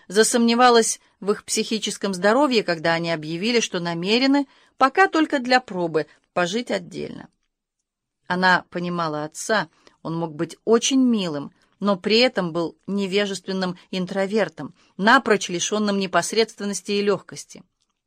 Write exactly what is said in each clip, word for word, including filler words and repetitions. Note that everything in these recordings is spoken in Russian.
засомневалась в их психическом здоровье, когда они объявили, что намерены, пока только для пробы, пожить отдельно. Она понимала отца, он мог быть очень милым, но при этом был невежественным интровертом, напрочь лишенным непосредственности и легкости.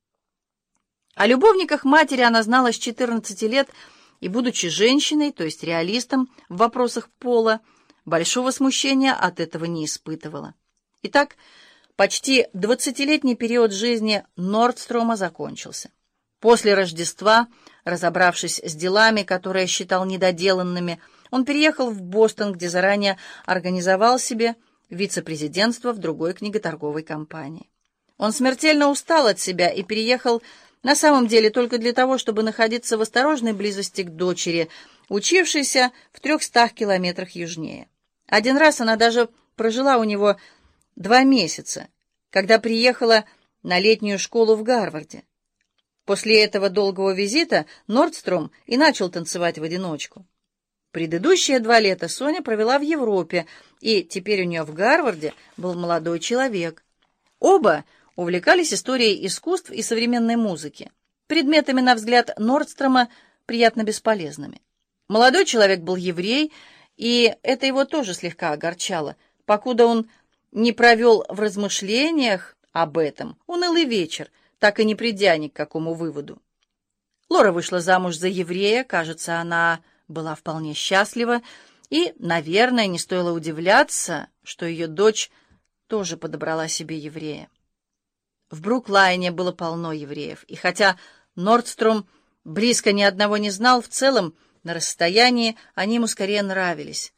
О любовниках матери она знала с четырнадцати лет и, будучи женщиной, то есть реалистом в вопросах пола, большого смущения от этого не испытывала. Итак, почти двадцатилетний период жизни Нордстрома закончился. После Рождества, разобравшись с делами, которые считал недоделанными, он переехал в Бостон, где заранее организовал себе вице-президентство в другой книготорговой компании. Он смертельно устал от себя и переехал на самом деле только для того, чтобы находиться в осторожной близости к дочери, учившейся в трехстах километрах южнее. Один раз она даже прожила у него два месяца, когда приехала на летнюю школу в Гарварде. После этого долгого визита Нордстром и начал танцевать в одиночку. Предыдущие два лета Соня провела в Европе, и теперь у нее в Гарварде был молодой человек. Оба увлекались историей искусств и современной музыки, предметами, на взгляд Нордстрома, приятно бесполезными. Молодой человек был еврей, и это его тоже слегка огорчало, покуда он не провел в размышлениях об этом унылый вечер, так и не придя ни к какому выводу. Лора вышла замуж за еврея, кажется, она была вполне счастлива, и, наверное, не стоило удивляться, что ее дочь тоже подобрала себе еврея. В Бруклайне было полно евреев, и хотя Нордстром близко ни одного не знал, в целом, на расстоянии они ему скорее нравились.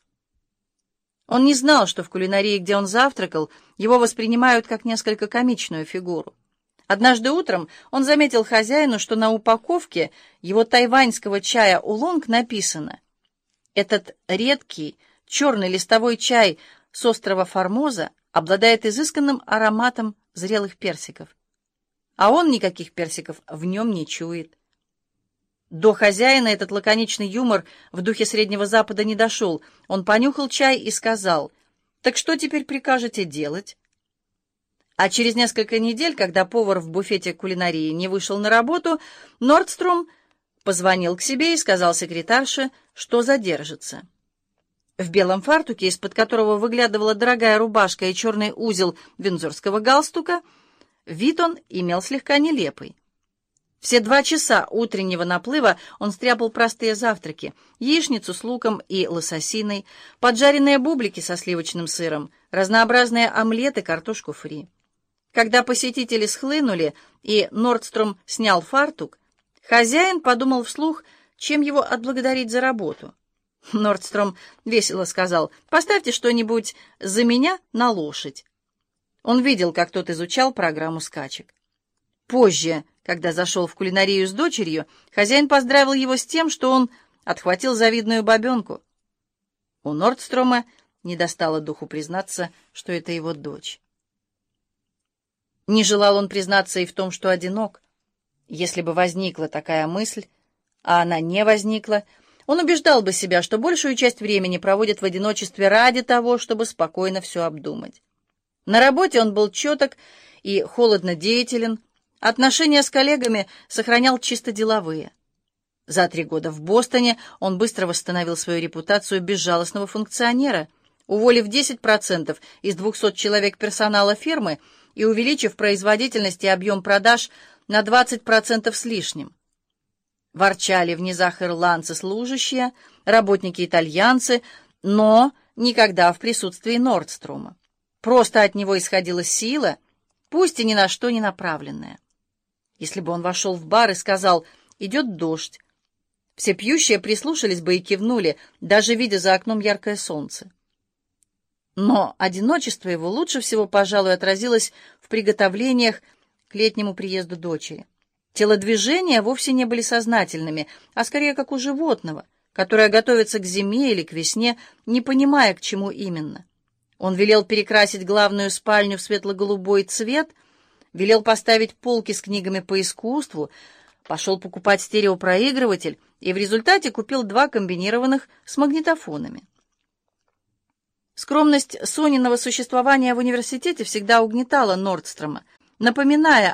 Он не знал, что в кулинарии, где он завтракал, его воспринимают как несколько комичную фигуру. Однажды утром он заметил хозяину, что на упаковке его тайваньского чая улонг написано: «Этот редкий черный листовой чай с острова Формоза обладает изысканным ароматом зрелых персиков». А он никаких персиков в нем не чует. До хозяина этот лаконичный юмор в духе Среднего Запада не дошел. Он понюхал чай и сказал: «Так что теперь прикажете делать?» А через несколько недель, когда повар в буфете кулинарии не вышел на работу, Нордстром позвонил к себе и сказал секретарше, что задержится. В белом фартуке, из-под которого выглядывала дорогая рубашка и черный узел виндзорского галстука, вид он имел слегка нелепый. Все два часа утреннего наплыва он стряпал простые завтраки: яичницу с луком и лососиной, поджаренные бублики со сливочным сыром, разнообразные омлеты, картошку фри. Когда посетители схлынули и Нордстром снял фартук, хозяин подумал вслух, чем его отблагодарить за работу. Нордстром весело сказал: «Поставьте что-нибудь за меня на лошадь». Он видел, как тот изучал программу скачек. Позже, когда зашел в кулинарию с дочерью, хозяин поздравил его с тем, что он отхватил завидную бабенку. У Нордстрома не достало духу признаться, что это его дочь. Не желал он признаться и в том, что одинок. Если бы возникла такая мысль, а она не возникла, он убеждал бы себя, что большую часть времени проводит в одиночестве ради того, чтобы спокойно все обдумать. На работе он был чёток и холодно деятелен, отношения с коллегами сохранял чисто деловые. За три года в Бостоне он быстро восстановил свою репутацию безжалостного функционера, уволив десять процентов из двухсот человек персонала фирмы и увеличив производительность и объем продаж на двадцать процентов с лишним. Ворчали в низах ирландцы служащие, работники-итальянцы, но никогда в присутствии Нордстрома. Просто от него исходила сила, пусть и ни на что не направленная. Если бы он вошел в бар и сказал: «Идет дождь», все пьющие прислушались бы и кивнули, даже видя за окном яркое солнце. Но одиночество его лучше всего, пожалуй, отразилось в приготовлениях к летнему приезду дочери. Телодвижения вовсе не были сознательными, а скорее как у животного, которое готовится к зиме или к весне, не понимая, к чему именно. Он велел перекрасить главную спальню в светло-голубой цвет, велел поставить полки с книгами по искусству, пошел покупать стереопроигрыватель и в результате купил два комбинированных с магнитофонами. Скромность Сониного существования в университете всегда угнетала Нордстрома, напоминая